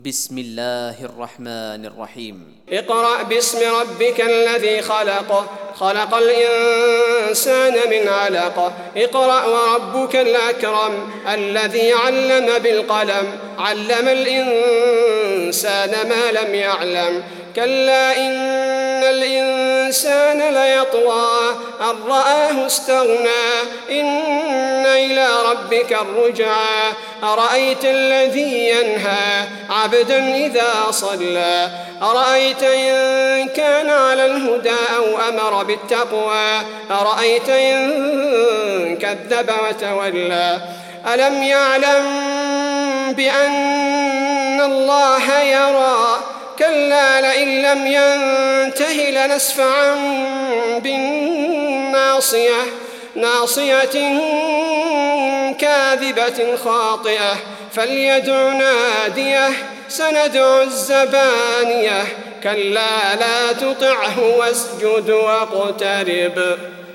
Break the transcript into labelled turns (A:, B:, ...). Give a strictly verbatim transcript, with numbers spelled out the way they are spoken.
A: بسم الله الرحمن الرحيم
B: اقرأ باسم ربك الذي خلق خلق الإنسان من علق اقرأ وربك الأكرم الذي علم بالقلم علم الإنسان ما لم يعلم كلا إن الإنسان ليطغى أن رآه استغنى إن إلى ربك الرجعى أرأيت الذي ينهى عبدا إذا صلى أرأيت إن كان على الهدى أو أمر بالتقوى أرأيت إن كذب وتولى ألم يعلم بأن الله يرى كلا لئن لم ينته لنسفعا بالناصية ناصية كاذبة خاطئة فليدع ناديه سندع الزبانية كلا لا تطعه واسجد واقترب.